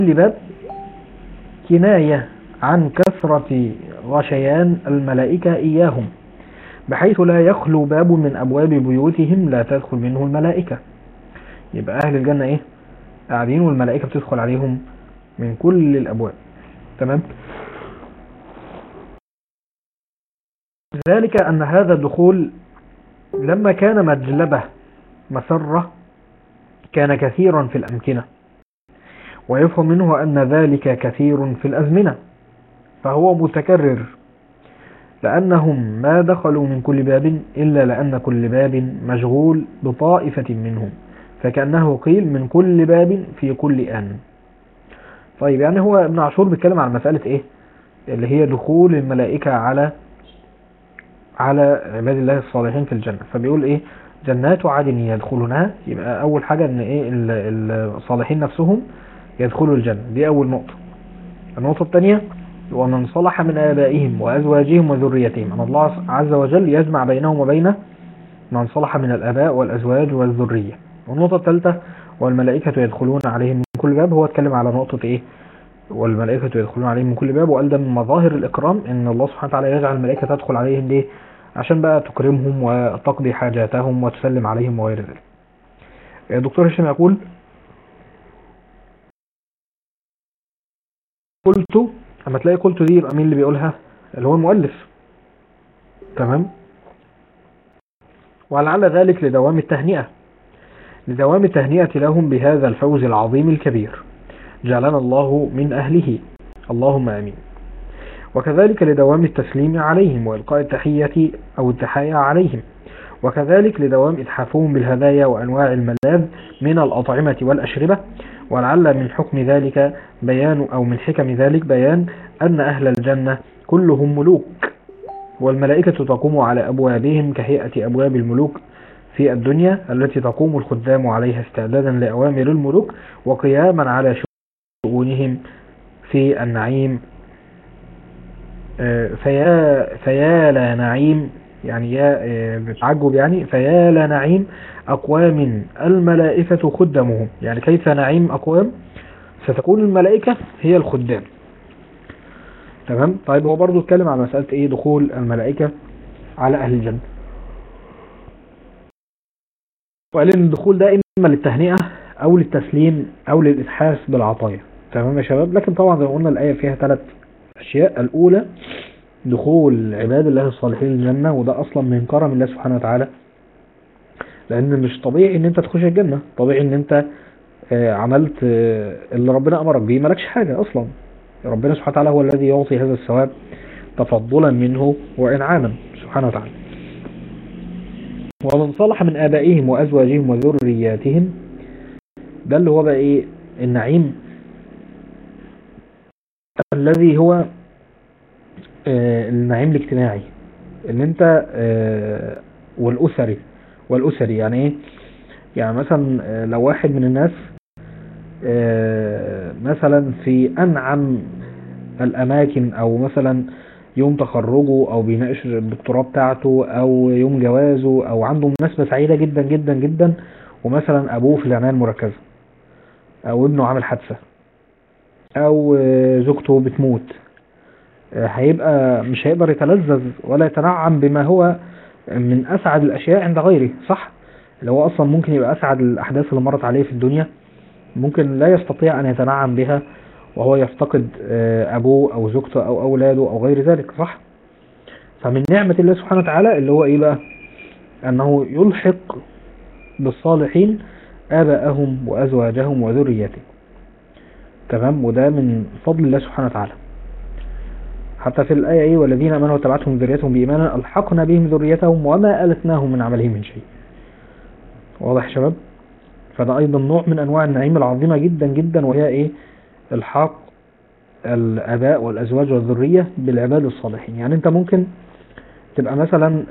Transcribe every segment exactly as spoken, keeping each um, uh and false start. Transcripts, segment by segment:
باب كناية عن كثرة غشيان الملائكة إياهم، بحيث لا يخلو باب من أبواب بيوتهم لا تدخل منه الملائكة. يبقى أهل الجنة إيه؟ قاعدين والملائكة بتدخل عليهم من كل الأبواب. تمام؟ ذلك أن هذا الدخول لما كان مجلبة مسرة كان كثيرا في الأمكنة، ويفهم منه أن ذلك كثير في الأزمنة، فهو متكرر، لأنهم ما دخلوا من كل باب إلا لأن كل باب مشغول بطائفة منهم، فكأنه قيل من كل باب في كل آن. طيب يعني هو ابن عاشور بيتكلم عن مسألة إيه؟ اللي هي دخول الملائكة على على عباد الله الصالحين في الجنة. فبيقول إيه؟ جنات عدن يدخلونها. يبقى أول حاجة إن إيه الصالحين نفسهم يدخلوا الجنة، دي أول نقطة. النقطة الثانية ومن صلح من آبائهم وأزواجهم وذريتهم، أن الله عز وجل يجمع بينهم وبين من صلح من الآباء والأزواج والذرية. والنقطة الثالثة والملائكة يدخلون عليهم من كل باب. هو اتكلم على نقطة إيه؟ والملائكة يدخلون عليهم من كل باب، وقال ده من مظاهر الإكرام إن الله سبحانه وتعالى يجعل الملائكة تدخل عليهم ليه؟ عشان بقى تكرمهم وتقضي حاجاتهم وتسلم عليهم وغير ذلك. دكتور هشام يقول: قلت، اما تلاقي قلت دي يبقى مين اللي بيقولها؟ اللي هو المؤلف. تمام. ولعل ذلك لدوام التهنئة لدوام التهنئة لهم بهذا الفوز العظيم الكبير، جعلنا الله من أهله، اللهم آمين. وكذلك لدوام التسليم عليهم وإلقاء التحية أو التحايا عليهم، وكذلك لدوام إتحافهم بالهدايا وأنواع الملاذ من الأطعمة والأشربة. ولعل من حكم ذلك بيان أو من حكم ذلك بيان أن أهل الجنة كلهم ملوك، والملائكة تقوم على أبوابهم كهيئة أبواب الملوك في الدنيا التي تقوم الخدام عليها استعدادا لأوامر الملوك وقياما على شؤونهم في النعيم. فيا فيا لا نعيم، يعني يا بتعجب، يعني فيا لا نعيم أقوام الملائكة خدمهم. يعني كيف نعيم أقوام ستكون الملائكة هي الخدام. تمام. طيب هو برضو اتكلم على مسألة ايه؟ دخول الملائكة على أهل الجنة، وقال ان الدخول ده اما للتهنئة او للتسليم او للإتحاف بالعطايا. تمام يا شباب. لكن طبعا زي ما قلنا الآية فيها ثلاث أشياء. الأولى دخول عباد الله الصالحين الجنة، وده أصلا من كرم الله سبحانه وتعالى، لأن مش طبيعي ان انت تخش الجنة. طبيعي ان انت عملت اللي ربنا أمرك به مالكش حاجة أصلا. ربنا سبحانه وتعالى هو الذي يعطي هذا الثواب تفضلا منه وإنعاما سبحانه وتعالى. ومن صلح من آبائهم وأزواجهم وذرياتهم، ده اللي هو بقى إيه؟ النعيم الذي هو آه النعيم الاجتماعي، ان انت آه والأسري والأسري يعني ايه؟ يعني مثلا آه لو واحد من الناس آه مثلا في أنعم الأماكن، أو مثلا يوم تخرجه أو بيناقش الدكتوراه بتاعته أو يوم جوازه أو عنده مناسبة سعيدة جدا جدا جدا، ومثلا أبوه في العناية المركزة أو ابنه عامل حادثة أو زوجته بتموت، هيبقى مش هيقدر يتلذذ ولا يتنعم بما هو من أسعد الأشياء عند غيره، صح؟ اللي هو أصلا ممكن يبقى أسعد الأحداث اللي مرت عليه في الدنيا ممكن لا يستطيع أن يتنعم بها وهو يفتقد أبوه أو زوجته أو أولاده أو غير ذلك، صح؟ فمن نعمة الله سبحانه وتعالى اللي هو إيه بقى؟ أنه يلحق بالصالحين آباءهم وأزواجهم وذرياتهم. تمام. وده من فضل الله سبحانه وتعالى. حتى في الآية إيه؟ والذين آمنوا وتبعتهم ذريتهم بإيمان ألحقنا بهم ذريتهم وما ألتناهم من عملهم من شيء. واضح يا شباب؟ فده أيضا نوع من أنواع النعيم العظيمة جدا جدا، وهي إيه؟ الحاق الآباء والأزواج والذرية بالعباد الصالحين. يعني أنت ممكن تبقى مثلا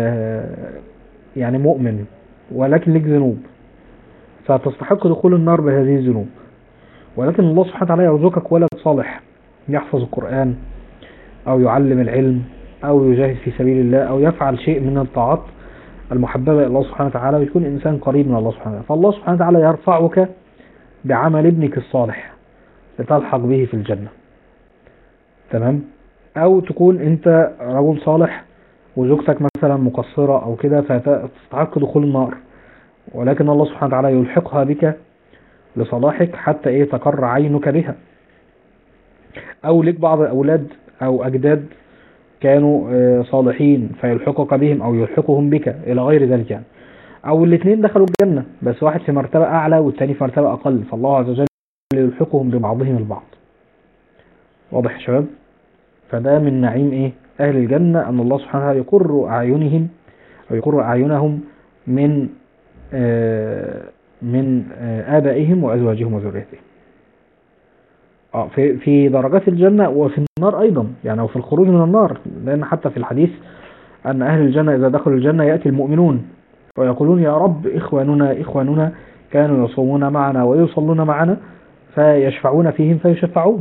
يعني مؤمن ولكن لك ذنوب فتستحق دخول النار بهذه الذنوب، ولكن الله سبحانه وتعالى يرزقك ولد صالح يحفظ القرآن أو يعلم العلم أو يجاهد في سبيل الله أو يفعل شيء من الطاعات المحببة إلى الله سبحانه وتعالى، ويكون إنسان قريب من الله سبحانه وتعالى، فالله سبحانه وتعالى يرفعك بعمل ابنك الصالح لتلحق به في الجنة. تمام. او تكون انت رجل صالح وزوجتك مثلا مقصرة او كده فتستحق دخول النار، ولكن الله سبحانه وتعالى يلحقها بك لصلاحك حتى ايه تقر عينك بها. او لك بعض الاولاد او اجداد كانوا آه، صالحين فيلحقك بهم او يلحقهم بك الى غير ذلك يعني. او الاثنين دخلوا الجنة بس واحد في مرتبة اعلى والتاني في مرتبة اقل، فالله عز وجل يلحقهم ببعضهم البعض. واضح يا شباب؟ فده من نعيم ايه اهل الجنة، ان الله سبحانه وتعالى يقر اعينهم او يقر اعينهم من آه من آه ابائهم وازواجهم وذريتهم. اه في في درجات الجنة وفي النار ايضا يعني، او في الخروج من النار، لان حتى في الحديث ان اهل الجنة اذا دخلوا الجنة يأتي المؤمنون ويقولون يا رب اخواننا اخواننا كانوا يصومون معنا ويصلون معنا فيشفعون فيهم فيشفعون،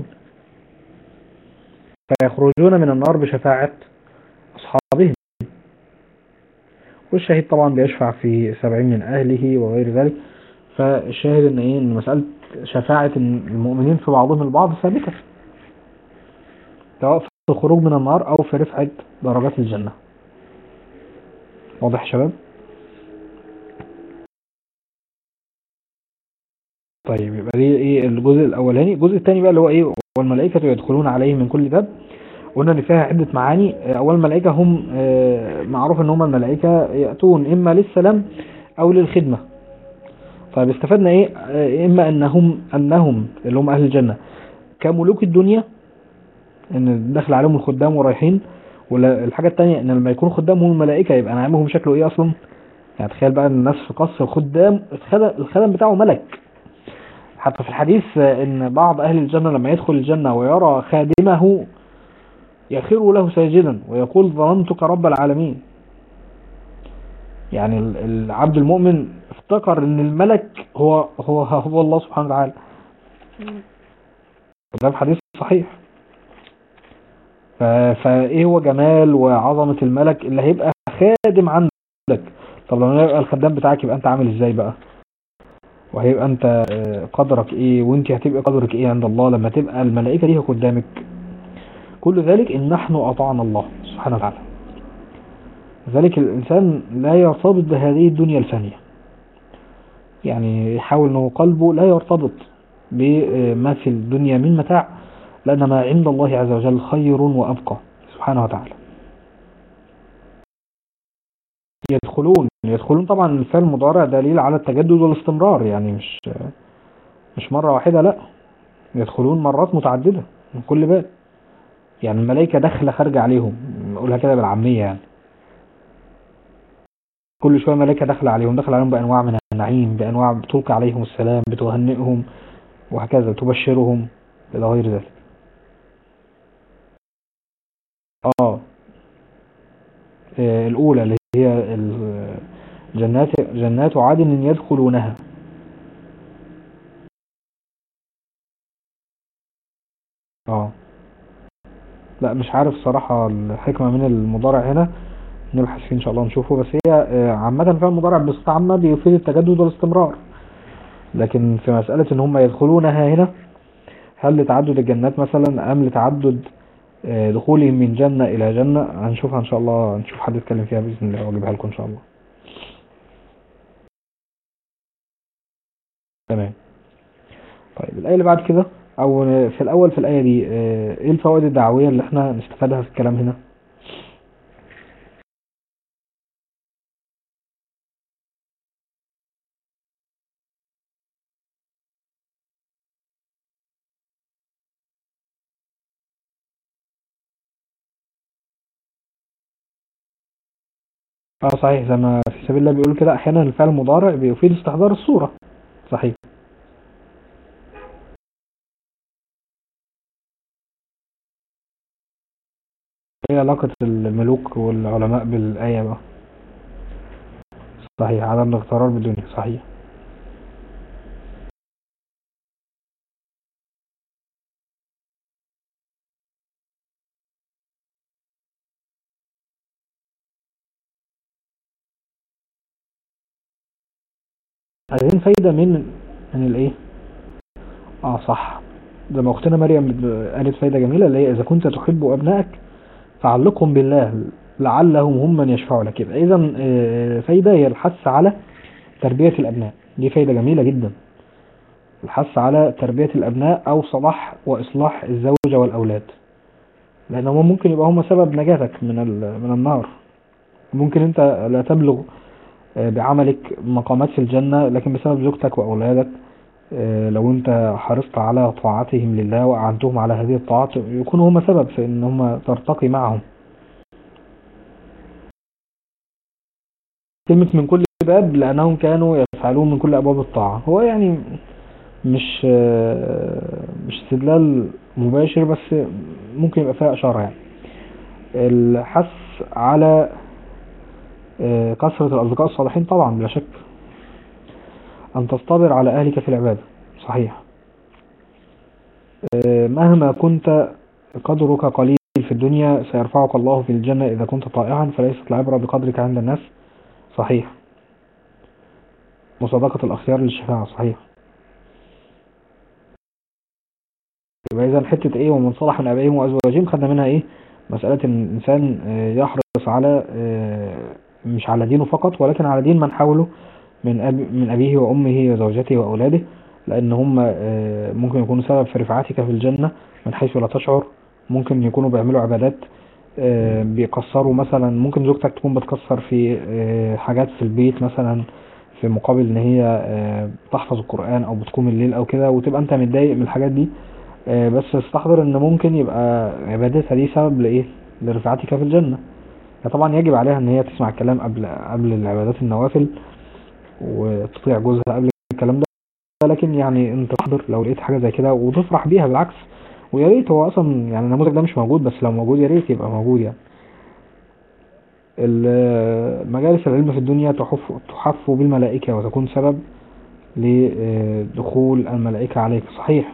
فيخرجون من النار بشفاعة اصحابهم. والشهيد طبعا بيشفع في سبعين من اهله وغير ذلك. فالشاهد ان ايه ان مسألة شفاعة المؤمنين في بعضهم البعض ثابتة، سواء في الخروج من النار او في رفعة درجات الجنة. واضح يا شباب؟ طيب يبقى دي ايه الجزء الاولاني. الجزء الثاني بقى اللي هو ايه والملائكة يدخلون عليهم من كل باب. قلنا ان فيها عدة معاني. اول الملائكة هم آه، معروف ان هم الملائكة يأتون اما للسلام او للخدمة. طيب استفدنا ايه آه، اما انهم انهم اللي هم اهل الجنة كملوك الدنيا، ان داخل عليهم الخدام ورايحين. والحاجة التانية ان لما يكونوا خدام هم الملائكة يبقى نعيمهم شكله ايه اصلا. يعني تخيل بقى ان الناس في قصر الخدام الخدم, الخدم بتاعه ملك. حتى في الحديث ان بعض اهل الجنة لما يدخل الجنة ويرى خادمه يخر له ساجدا ويقول ظننتك رب العالمين. يعني ال- العبد المؤمن افتكر ان الملك هو هو هو الله سبحانه وتعالى. ده في حديث صحيح. ف- فايه هو جمال وعظمة الملك اللي هيبقى خادم عندك. طب لما يبقى الخدام بتاعك يبقى انت عامل ازاي بقى، وهيبقى انت آه، قدرك ايه، وانت هتبقى قدرك ايه عند الله لما تبقى الملائكة دي قدامك. كل ذلك ان نحن اطعنا الله سبحانه وتعالى. ذلك الانسان لا يرتبط بهذه الدنيا الفانية، يعني يحاول انه قلبه لا يرتبط بما في الدنيا من متاع، لان ما عند الله عز وجل خير وابقى سبحانه وتعالى. يدخلون يدخلون طبعا الفعل المضارع دليل على التجدد والاستمرار، يعني مش مش مرة واحدة، لا، يدخلون مرات متعددة من كل باب. يعني الملائكة داخلة خارجة عليهم، نقولها كده بالعامية يعني. كل شوية ملائكة داخلة عليهم، داخل عليهم بأنواع من النعيم، بأنواع بتلقي عليهم السلام، بتهنئهم وهكذا، تبشرهم إلى غير ذلك. اه آه، الأولى اللي هي ال- جنات جنات عدن يدخلونها. اه لا مش عارف صراحة الحكمة من المضارع هنا، نبحث فيه ان شاء الله نشوفه. بس هي آه، عامة فعل المضارع بصفة عامة بيفيد التجدد والاستمرار، لكن في مسألة ان هم يدخلونها هنا، هل لتعدد الجنات مثلا ام لتعدد آه، دخولهم من جنة الى جنة؟ هنشوفها ان شاء الله، نشوف حد يتكلم فيها بإذن الله واجيبها لكم ان شاء الله. تمام. طيب الآية اللي بعد كده، او في الاول في الآية دي آه، ايه الفوائد الدعوية اللي احنا نستفادها في الكلام هنا؟ اه صحيح، زي ما في سبيل الله بيقول كده احيانا الفعل المضارع بيفيد استحضار الصورة. صحيح. ايه علاقة الملوك والعلماء بالآية بقى؟ صحيح، عدم الاغترار بالدنيا. صحيح. عايزين فايدة من من الايه؟ اه صح. زي ما اختنا مريم قالت فايدة جميلة اللي هي اذا كنت تحب ابنائك فعلقهم بالله لعلهم هم من يشفعوا لك. يبقى اذا آه، فايدة هي الحث على تربية الابناء، دي فايدة جميلة جدا، الحث على تربية الابناء او صلاح واصلاح الزوجة والاولاد، لانهم ممكن يبقى هم سبب نجاتك من ال- من النار. ممكن انت لا تبلغ آه، بعملك مقامات في الجنة، لكن بسبب زوجتك واولادك آه، لو انت حرصت على طاعتهم لله واعنتهم على هذه الطاعات يكونوا هم سبب في ان هم ترتقي معهم. كلمة من كل باب لأنهم كانوا يفعلون من كل أبواب الطاعة، هو يعني مش آه، مش استدلال مباشر، بس ممكن يبقى فيها إشارة يعني. الحث على آه، كثرة الأصدقاء الصالحين طبعا بلا شك. أن تصطبر على أهلك في العبادة، صحيح. آه، مهما كنت قدرك قليل في الدنيا سيرفعك الله في الجنة إذا كنت طائعا، فليست العبرة بقدرك عند الناس، صحيح. مصادقة الأخيار للشفاعة، صحيح. يبقى إذا حتة إيه ومن صلح من آبائهم وأزواجهم خدنا منها إيه؟ مسألة إن الإنسان آه، يحرص على آه، مش على دينه فقط ولكن على دين من حوله من أب من أبيه وأمه وزوجته وأولاده، لأن هم آه، ممكن يكونوا سبب في رفعتك في الجنة من حيث لا تشعر. ممكن يكونوا بيعملوا عبادات آه، بيكسروا مثلا، ممكن زوجتك تكون بتكسر في آه، حاجات في البيت مثلا في مقابل ان هي آه، بتحفظ القرآن او بتقوم الليل او كده، وتبقى انت متضايق من الحاجات دي. آه، بس استحضر ان ممكن يبقى عبادتها دي سبب لايه؟ لرفعتك في الجنة. فطبعا يجب عليها ان هي تسمع الكلام قبل قبل العبادات النوافل وتطيع جوزها قبل الكلام ده. لكن يعني انت تحضر لو لقيت حاجة زي كده وتفرح بيها بالعكس، ويا ريت هو اصلا يعني النموذج ده مش موجود، بس لو موجود يا ريت يبقى موجود يعني. ال- مجالس العلم في الدنيا تحف تحف بالملائكة وتكون سبب لدخول الملائكة عليك، صحيح.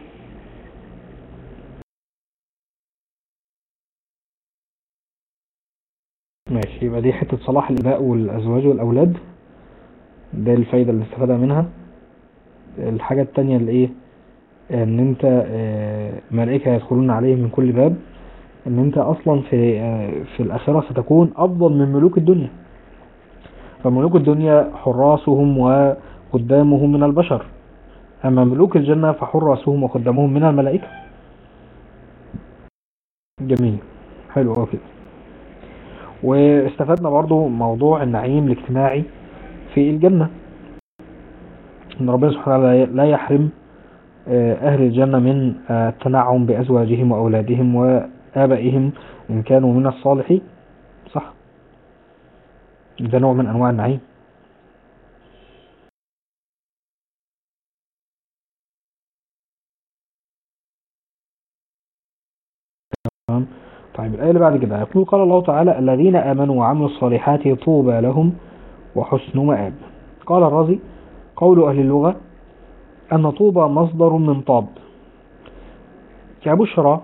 ماشي، يبقى دي حتة صلاح الآباء والأزواج والأولاد، ده الفايدة اللي استفادها منها. الحاجة التانية اللي ايه؟ ان انت آه، ملائكة يدخلون عليه من كل باب، ان انت اصلا في آه، في الآخرة ستكون افضل من ملوك الدنيا. فملوك الدنيا حراسهم وخدامهم من البشر، اما ملوك الجنة فحراسهم وخدامهم من الملائكة. جميل، حلو أوي كده. واستفدنا برضو موضوع النعيم الاجتماعي في الجنة، ان ربنا سبحانه وتعالى لا يحرم آه، أهل الجنة من آه، التنعم بأزواجهم وأولادهم وآبائهم إن كانوا من الصالحين، صح. ده نوع من أنواع النعيم. تمام. طيب الآية اللي بعد كده يقول قال الله تعالى الذين آمنوا وعملوا الصالحات طوبى لهم وحسن مآب. قال الرازي قول أهل اللغة أن طوبى مصدر من طاب كبشرى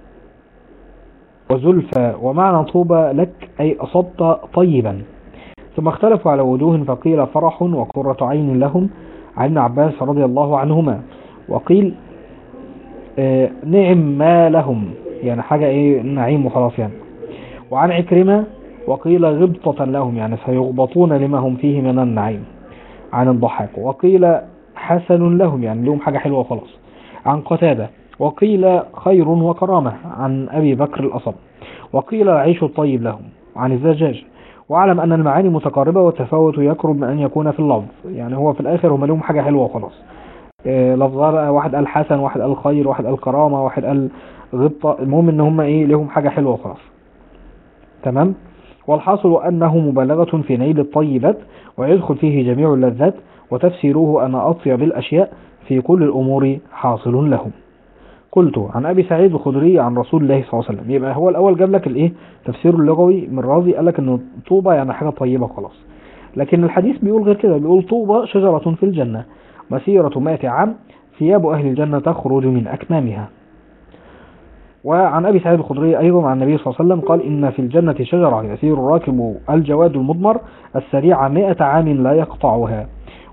وزلفى، ومعنى طوبى لك أي أصبت طيبا. ثم اختلفوا على وجوه، فقيل فرح وقرة عين لهم عن ابن عباس رضي الله عنهما، وقيل آه نعم ما لهم يعني حاجة ايه نعيم وخلاص يعني. وعن عكرمة وقيل غبطة لهم يعني سيغبطون لما هم فيه من النعيم عن الضحاك، وقيل حسن لهم يعني لهم حاجة حلوة وخلاص عن قتادة، وقيل خير وكرامة عن أبي بكر الأصم، وقيل العيش الطيب لهم عن الزجاج. واعلم أن المعاني متقاربة والتفاوت يقرب من أن يكون في اللفظ، يعني هو في الآخر هم لهم حاجة حلوة وخلاص. إيه لفظها بقى، واحد قال حسن، واحد قال خير، واحد قال كرامة، واحد قال غبطة، المهم ان هم ايه لهم حاجة حلوة وخلاص. تمام. والحاصل أنه مبالغة في نيل الطيبات ويدخل فيه جميع اللذات، وتفسيره أن أطيب الأشياء في كل الأمور حاصل لهم. قلت عن أبي سعيد الخدري عن رسول الله صلى الله عليه وسلم. يبقى هو الأول جاب لك الإيه تفسير اللغوي من رازي، قال لك إن طوبة يعني حاجة طيبة خلاص، لكن الحديث بيقول غير كده، بيقول طوبة شجرة في الجنة مسيرة مائة عام ثياب أهل الجنة تخرج من أكمامها. وعن أبي سعيد الخدري أيضا عن النبي صلى الله عليه وسلم قال إن في الجنة شجرة يسير الراكب الجواد المضمر السريع مائة عام لا يقطعها،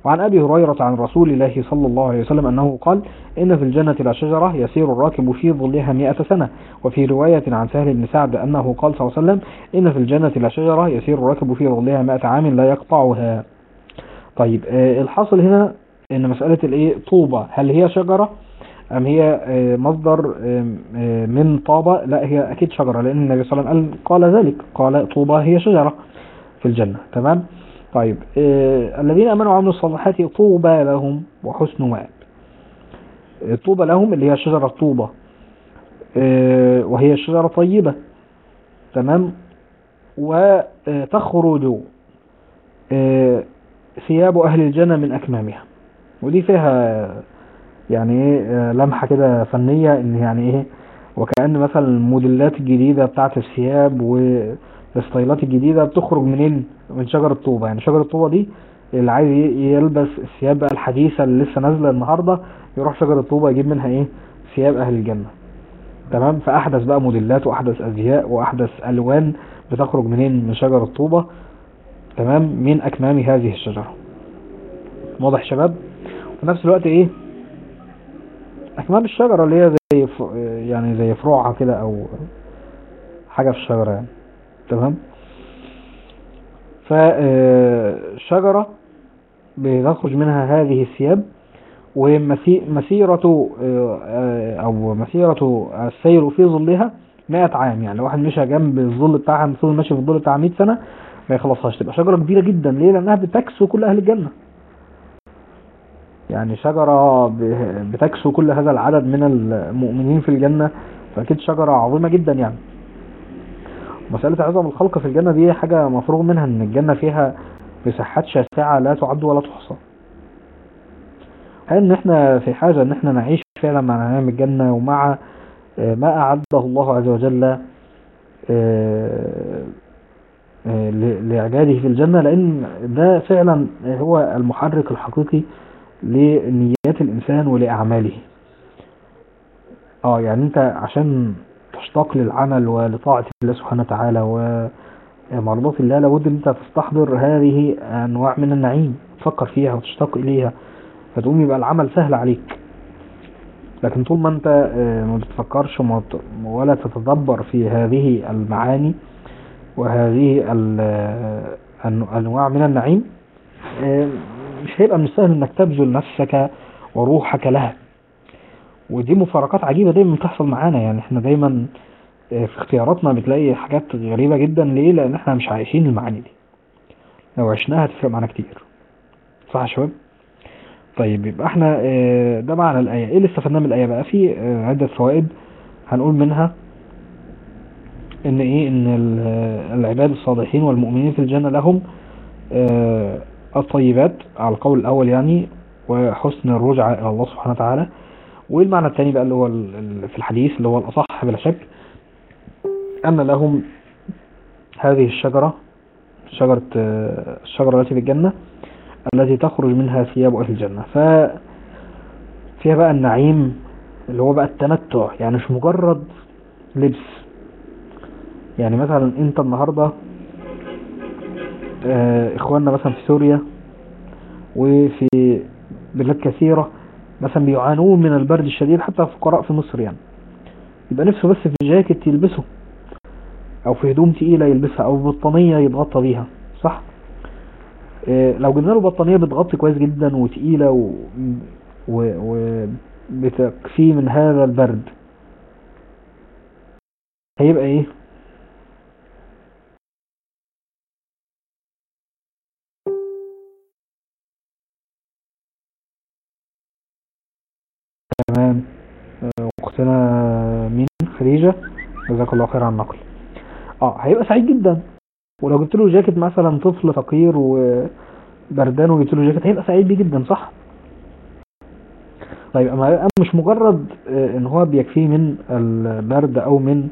وعن أبي هريرة عن رسول الله صلى الله عليه وسلم أنه قال إن في الجنة لشجرة يسير الراكب في ظلها مئة سنة. وفي رواية عن سهل بن سعد أنه قال صلى الله عليه وسلم إن في الجنة لشجرة يسير الراكب في ظلها مئة عام لا يقطعها. طيب آه الحاصل هنا إن مسألة الإيه طوبة هل هي شجرة أم هي آه مصدر آه من طابة؟ لا، هي أكيد شجرة، لأن النبي صلى الله عليه وسلم قال ذلك، قال طوبة هي شجرة في الجنة. تمام. طيب آه الذين امنوا وعملوا الصالحات طوبى لهم وحسن مآب. آه طوبى لهم اللي هي شجرة طوبة، آه وهي شجرة طيبة. تمام. وتخرج آه ثياب اهل الجنة من اكمامها. ودي فيها يعني آه لمحة كده فنية، ان يعني ايه، وكأن مثلا الموديلات الجديدة بتاعت الثياب والستايلات الجديدة بتخرج منين؟ من شجرة طوبة. يعني شجرة طوبة دي اللي عايز يلبس الثياب بقى الحديثة اللي لسه نازلة النهاردة يروح شجرة طوبة يجيب منها ايه؟ ثياب اهل الجنة. تمام. فاحدث بقى موديلات واحدث ازياء واحدث الوان بتخرج منين؟ من شجرة طوبة. تمام. من اكمام هذه الشجرة. واضح يا شباب؟ في نفس الوقت ايه اكمام الشجرة اللي هي زي يعني زي فروعها كده او حاجة في الشجرة يعني. تمام. فشجرة بتخرج منها هذه الثياب، ومسيرة او مسيرة السير في ظلها مئة عام. يعني لو واحد مشى جنب الظل بتاعها، المفروض ماشي في الظل بتاع مئة سنة ما يخلصهاش. تبقى شجرة كبيرة جدا. ليه؟ لانها بتكسو كل اهل الجنة. يعني شجرة بتكسو كل هذا العدد من المؤمنين في الجنة، فأكيد شجرة عظيمة جدا يعني. مسألة عظم الخلق في الجنة دي حاجة مفروغ منها، ان الجنة فيها مساحات شاسعة لا تعد ولا تحصى. ان احنا في حاجة ان احنا نعيش فعلا مع نعيم الجنة ومع ما أعده الله عز وجل لعباده في الجنة، لأن ده فعلا هو المحرك الحقيقي لنيات الإنسان ولأعماله. اه يعني انت عشان تشتاق للعمل ولطاعة الله سبحانه وتعالى ومرضات الله لابد ان انت تستحضر هذه انواع من النعيم، تفكر فيها وتشتاق اليها، فتقوم يبقى العمل سهل عليك. لكن طول ما انت ما بتفكرش ولا تتدبر في هذه المعاني وهذه الانواع من النعيم، مش هيبقى من السهل انك تبذل نفسك وروحك لها. ودي مفارقات عجيبة دايما بتحصل معانا. يعني احنا دايما في اختياراتنا بتلاقي حاجات غريبة جدا. ليه؟ لان احنا مش عايشين المعاني دي. لو عشناها هتفرق معانا كتير. صح يا شباب؟ طيب يبقى احنا ده معنى الآية. ايه اللي استفدناه من الآية بقى؟ في عدة فوائد هنقول منها ان ايه ان العباد الصالحين والمؤمنين في الجنة لهم الطيبات على القول الاول يعني، وحسن الرجعة الى الله سبحانه وتعالى. والمعنى الثاني بقى اللي هو في الحديث اللي هو الأصح بلا شك، أن لهم هذه الشجرة، شجرة الشجرة التي في الجنة التي تخرج منها ثياب أهل الجنة. ففيها بقى النعيم اللي هو بقى التمتع، يعني مش مجرد لبس. يعني مثلا انت النهاردة اخواننا مثلا في سوريا وفي بلاد كثيرة مثلا بيعانون من البرد الشديد، حتى فقراء في مصر يعني، يبقى نفسه بس في جاكيت يلبسه او في هدوم تقيلة يلبسها او بطانية يتغطى بيها. صح؟ إيه لو جبنا له بطانية بتغطي كويس جدا وتقيلة و... و... وبتكفيه من هذا البرد، هيبقى ايه؟ تمام. اختنا مين؟ خديجة، جزاك الله خير عن النقل. اه هيبقى سعيد جدا. ولو جبت له جاكيت مثلا طفل فقير وبردان وجبت له جاكيت هيبقى سعيد بيه جدا. صح؟ طيب اما مش مجرد ان هو بيكفيه من البرد او من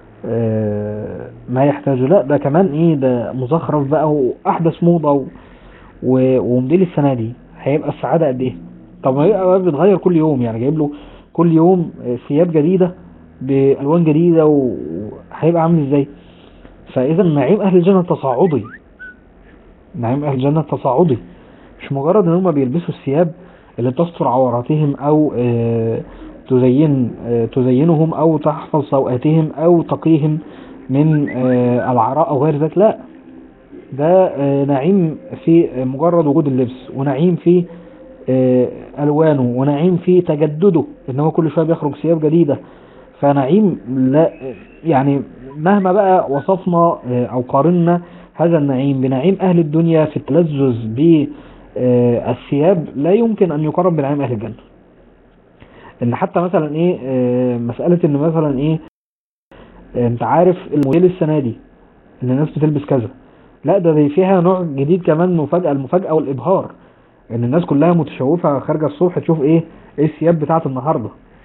ما يحتاجه، لا ده كمان ايه، ده مزخرف بقى واحدث موضة وموديل السنة دي. هيبقى السعادة قد ايه؟ طب ما هيبقى بيتغير كل يوم، يعني جايب له كل يوم ثياب جديدة بألوان جديدة، وهيبقى عامل ازاي؟ فاذا نعيم اهل الجنة تصاعدي، نعيم اهل الجنة تصاعدي. مش مجرد ان هم بيلبسوا الثياب اللي تستر عوراتهم او آه تزين آه تزينهم او تحفظ سوءاتهم او تقيهم من آه العراء او غير ذلك. لا، ده آه نعيم في مجرد وجود اللبس، ونعيم في آه الوانه، ونعيم في تجدده ان هو كل شويه بيخرج ثياب جديده. فنعيم لا يعني مهما بقى وصفنا او قارنا هذا النعيم بنعيم اهل الدنيا في التلذذ بالثياب، لا يمكن ان يقارن بنعيم اهل الجنة. ان حتى مثلا ايه مسألة ان مثلا ايه انت عارف الموديل السنة دي ان الناس بتلبس كذا، لا ده دي فيها نوع جديد كمان، مفاجأة، المفاجأة والابهار، ان الناس كلها متشوفة خارجة الصبح تشوف ايه ايه الثياب بتاعت النهاردة.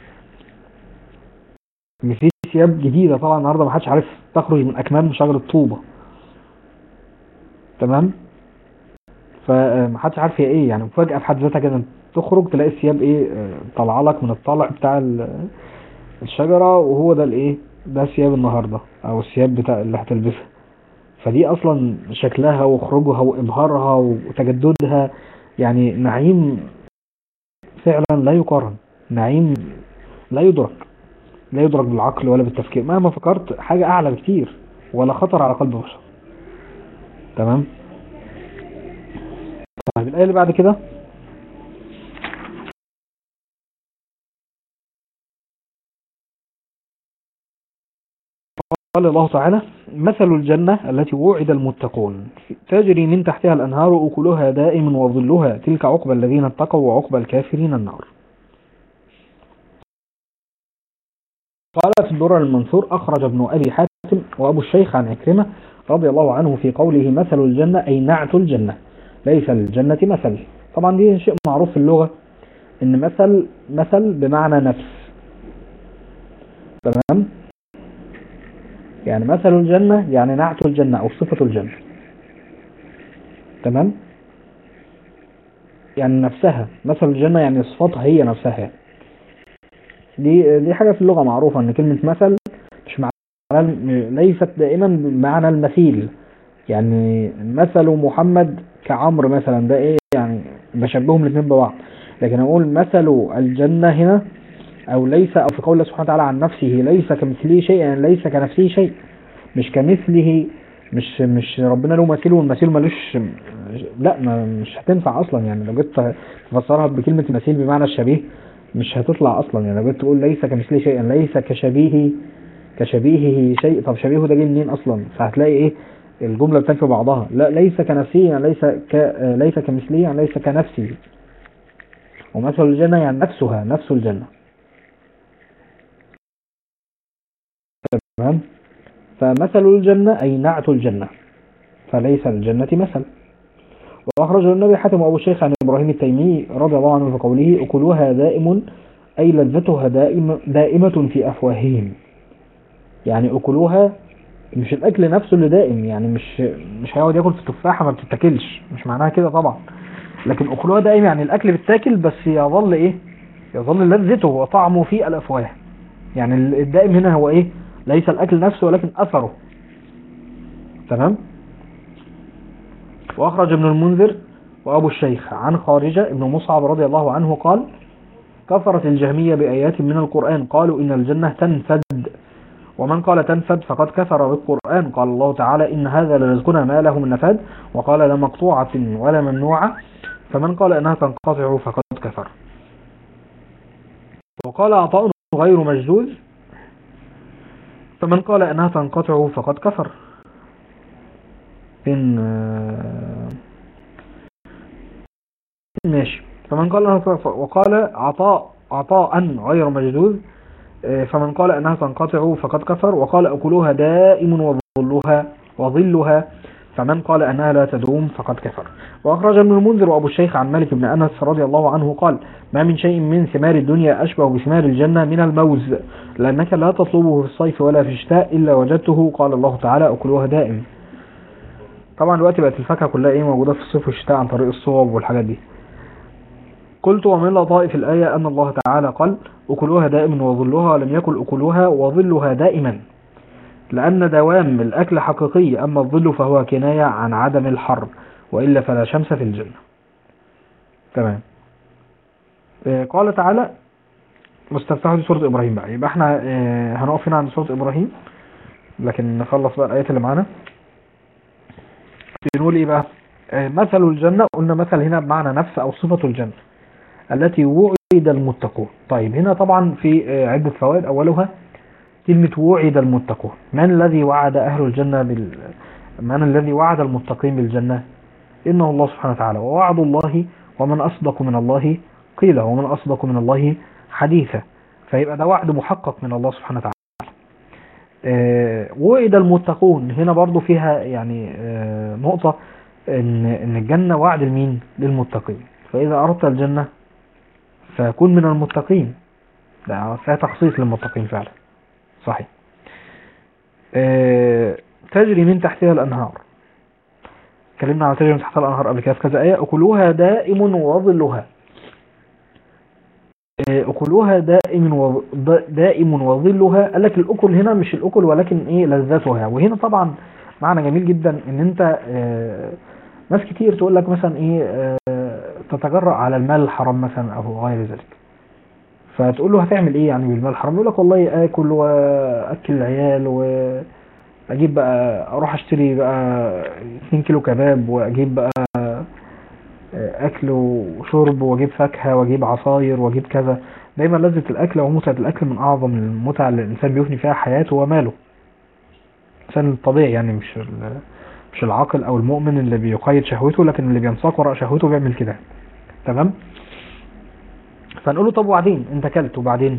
ان في ثياب جديدة طبعا النهاردة ما حدش عارف تخرج من اكمام شجرة طوبة. تمام. فما حدش عارف هي ايه، يعني مفاجأة في حد ذاتها كده، تخرج تلاقي الثياب ايه طالعه لك من الطلع بتاع الشجرة، وهو ده الايه ده ثياب النهاردة او الثياب بتاع اللي هتلبسها. فدي اصلا شكلها وخروجها وابهارها وتجددها يعني نعيم فعلا لا يقارن، نعيم لا يدرك لا يدرك بالعقل ولا بالتفكير مهما فكرت، حاجة اعلى بكتير ولا خطر على قلب بشر. تمام. طيب الآية اللي بعد كده قال الله تعالى: مثل الجنة التي وعد المتقون تجري من تحتها الأنهار أكلها دائم وظلها تلك عقبى الذين اتقوا وعقبى الكافرين النار. قال في الدرر المنثور: أخرج ابن أبي حاتم وأبو الشيخ عن عكرمة رضي الله عنه في قوله مثل الجنة أي نعت الجنة ليس الجنة مثل. طبعا دي شيء معروف في اللغة إن مثل مثل بمعنى نفس. تمام. يعني مثل الجنة يعني نعت الجنة أو صفة الجنة. تمام. يعني نفسها، مثل الجنة يعني صفاتها هي نفسها. دي دي حاجة في اللغة معروفة ان كلمة مثل مش معنى ليست دائما بمعنى المثيل. يعني مثل محمد كعمر مثلا ده ايه يعني بشبههم الاثنين ببعض. لكن اقول مثل الجنة هنا او ليس، او في قول الله سبحانه وتعالى عن نفسه ليس كمثله شيء، يعني ليس كنفسه شيء، مش كمثله، مش مش ربنا له مثيل والمثيل ملوش، لا ما مش هتنفع اصلا. يعني لو جيت تفسرها بكلمة مثيل بمعنى الشبيه مش هتطلع اصلا. يعني لو جيت تقول ليس كمثله شيء ليس كشبيه كشبيهه شيء، طب شبيهه ده جه منين اصلا؟ فهتلاقي ايه الجملة بتنفي بعضها. لا ليس كنفسه يعني ليس ك ليس كمثله يعني ليس كنفسه. ومثل الجنة يعني نفسها، نفس الجنة. تمام. فمثل الجنة أي نعت الجنة فليس الجنة مثل. وأخرجه النبي حاتم وأبو الشيخ عن إبراهيم التيمي رضي الله عنه في قوله أكلها دائم أي لذتها دائم دائمة في أفواههم. يعني أكلها مش الأكل نفسه اللي دائم، يعني مش مش هيقعد ياكل في التفاحة ما بتتاكلش، مش معناها كده طبعا. لكن أكلها دائم يعني الأكل بتاكل بس يظل إيه يظل لذته وطعمه في الأفواه. يعني الدائم هنا هو إيه ليس الأكل نفسه ولكن أثره. تمام. وأخرج ابن المنذر وأبو الشيخ عن خارجة ابن مصعب رضي الله عنه قال: كفرت الجهمية بآيات من القرآن قالوا إن الجنة تنفد، ومن قال تنفد فقد كفر بالقرآن. قال الله تعالى: إن هذا لرزقنا ما له من نفاد، وقال لا مقطوعة ولا ممنوعة، فمن قال إنها تنقطع فقد كفر. وقال عطاء غير مجدوز: فمن قال إنها تنقطع فقد كفر. إن ماشي. فمن قال إنها، وقال عطاء عطاء غير مجدوز: فمن قال أنها تنقطع فقد كفر. وقال أكلها دائم وظلها وظلها، فمن قال أنها لا تدوم فقد كفر. وأخرج ابن المنذر وأبو الشيخ عن مالك بن أنس رضي الله عنه قال: ما من شيء من ثمار الدنيا أشبه بثمار الجنة من الموز، لأنك لا تطلبه في الصيف ولا في الشتاء إلا وجدته. قال الله تعالى: أكلها دائم. طبعا دلوقتي بقت الفاكهة كلها إيه موجودة في الصيف والشتاء عن طريق الصوب والحاجات دي. قلت: ومن لطائف الآية أن الله تعالى قال: أكلها دائم وظلها، ولم يكن أكلها وظلها دائما، لأن دوام الأكل حقيقي، أما الظل فهو كناية عن عدم الحر، وإلا فلا شمس في الجنة. تمام. آه، قال تعالى مستفتحة سورة إبراهيم بقى، يبقى احنا آه، هنقف هنا عند سورة إبراهيم، لكن نخلص بقى الآيات اللي معانا. بنقول ايه بقى؟ آه، مثل الجنة، قلنا مثل هنا بمعنى نفس أو صفة الجنة التي وعد المتقون. طيب هنا طبعا في آه، عدة فوائد، أولها كلمة وعد المتقون. من الذي وعد أهل الجنة بال من الذي وعد المتقين بالجنة؟ إنه الله سبحانه وتعالى، ووعد الله ومن أصدق من الله قيل، ومن أصدق من الله حديثا. فيبقى ده وعد محقق من الله سبحانه وتعالى. آه، وعد المتقون هنا برضو فيها يعني آه، نقطة، إن إن الجنة وعد المين؟ للمتقين. فإذا أردت الجنة فكن من المتقين، ده فيها تخصيص للمتقين فعلا. صحيح. آه، تجري من تحتها الأنهار، اتكلمنا على تجري من تحتها الأنهار قبل كده في كذا آية. أكلها دائم وظلها، آه، أكلها دائم و- دائم وظلها. قال لك الأكل هنا مش الأكل ولكن إيه؟ لذتها. وهنا طبعا معنى جميل جدا، إن أنت آه، ناس كتير تقول لك مثلا إيه، آه، تتجرأ على المال الحرام مثلا أو غير ذلك، فتقول له هتعمل إيه يعني بالمال الحرام؟ يقول لك والله آكل وأكل العيال، وأجيب بقى أروح أشتري بقى اتنين كيلو كباب، وأجيب بقى اكل وشرب، واجيب فاكهه، واجيب عصاير، واجيب كذا. دايما لذة الاكل ومتعة الاكل من اعظم المتع اللي الانسان بيفني فيها حياته وماله. الانسان الطبيعي يعني، مش ال- مش العاقل او المؤمن اللي بيقيد شهوته، لكن اللي بينساق وراء شهوته بيعمل كده. تمام. فنقول له طب وبعدين انت اكلت وبعدين؟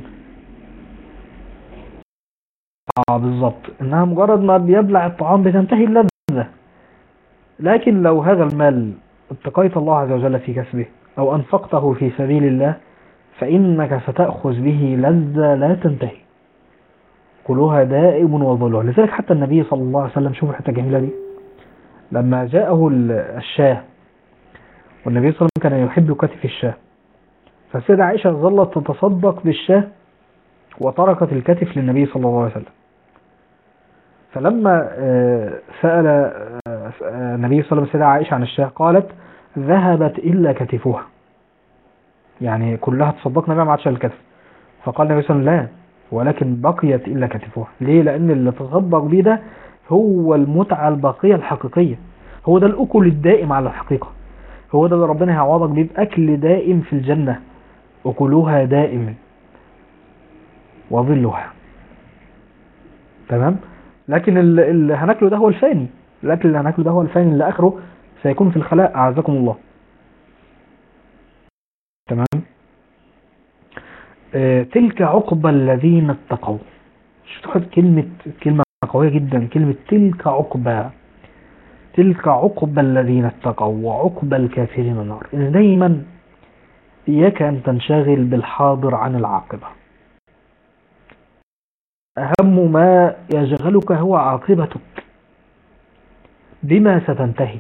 اه بالظبط، انها مجرد ما بيبلع الطعام بتنتهي اللذة. لكن لو هذا المال اتقيت الله عز وجل في كسبه او انفقته في سبيل الله، فإنك ستأخذ به لذة لا تنتهي، كلها دائم وظلها. لذلك حتى النبي صلى الله عليه وسلم، شوف الحتة الجميلة دي، لما جاءه ال- الشاه، والنبي صلى الله عليه وسلم كان يحب كتف الشاه، فالسيدة عائشة ظلت تتصدق بالشاه وتركت الكتف للنبي صلى الله عليه وسلم. فلما آه، سأل آه، آه، النبي صلى الله عليه وسلم السيدة عائشة عن الشاه، قالت ذهبت إلا كتفها، يعني كلها تصدقنا بها ما عادش الكتف. فقال النبي صلى الله عليه وسلم لا، ولكن بقيت إلا كتفها. ليه؟ لأن اللي تصدق بيه ده هو المتعة الباقية الحقيقية، هو ده الأكل الدائم على الحقيقة، هو ده اللي ربنا هيعوضك بيه بأكل دائم في الجنة، أكلها دائم وظلها. تمام. لكن ال- اللي هناكله ده هو الفاني، الأكل اللي هناكله ده هو الفاني اللي آخره سيكون في الخلاء، أعزكم الله. تمام. آه، تلك عقبى الذين اتقوا. شوفوا كلمة، كلمة قوية جدا، كلمة تلك عقبى. تلك عقبى الذين اتقوا وعقبى الكافرين النار. إن دايما إياك أن تنشغل بالحاضر عن العاقبة، أهم ما يشغلك هو عاقبتك، بما ستنتهي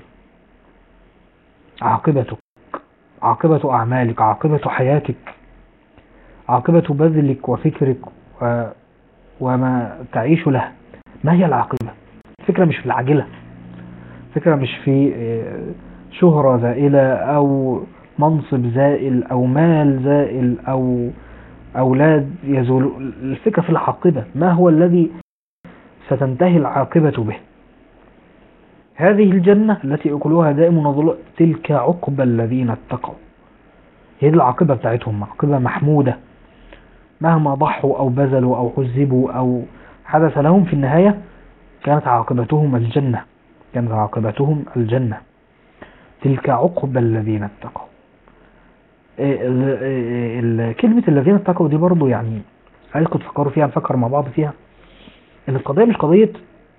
عاقبتك، عاقبة أعمالك، عاقبة حياتك، عاقبة بذلك وفكرك و... وما تعيش له. ما هي العاقبة؟ الفكرة مش في العاجلة، الفكرة مش في آه، شهرة زائلة أو منصب زائل أو مال زائل أو أولاد يزول. الفكرة في العاقبة، ما هو الذي ستنتهي العاقبة به. هذه الجنة التي أكلها دائم وظل، تلك عقبى الذين اتقوا. هي دي العاقبة بتاعتهم، عاقبة محمودة، مهما ضحوا أو بذلوا أو عذبوا أو حدث لهم، في النهاية كانت عاقبتهم الجنة، كانت عاقبتهم الجنة. تلك عقبى الذين اتقوا. إيه ال- إيه ال- كلمة الذين اتقوا دي برضو يعني عايزكم تفكروا فيها، نفكر مع بعض فيها، ان القضية مش قضية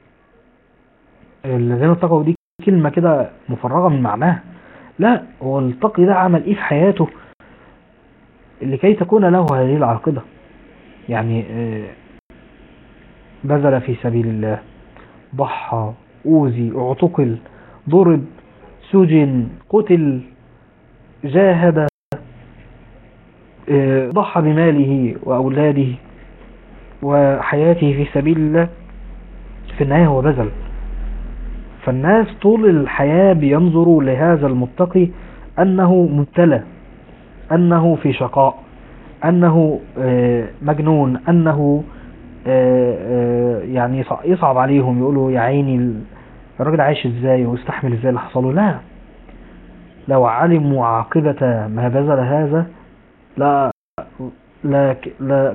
الذين اتقوا دي كلمة كده مفرغة من معناها. لا، هو التقي ده عمل ايه في حياته لكي تكون له هذه العاقبة. يعني إيه، بذل في سبيل الله، ضحى، أوذي، اعتقل، ضرب، سجن، قتل، جاهد، إيه، ضحى بماله وأولاده وحياته في سبيل الله، في النهاية هو بذل. فالناس طول الحياة بينظروا لهذا المتقي أنه مبتلى، أنه في شقاء، أنه مجنون، أنه يعني يصعب عليهم، يقولوا يا عيني الراجل عايش ازاي ويستحمل ازاي اللي حصله. لا، لو علموا عاقبة ما بذل هذا لا لا لا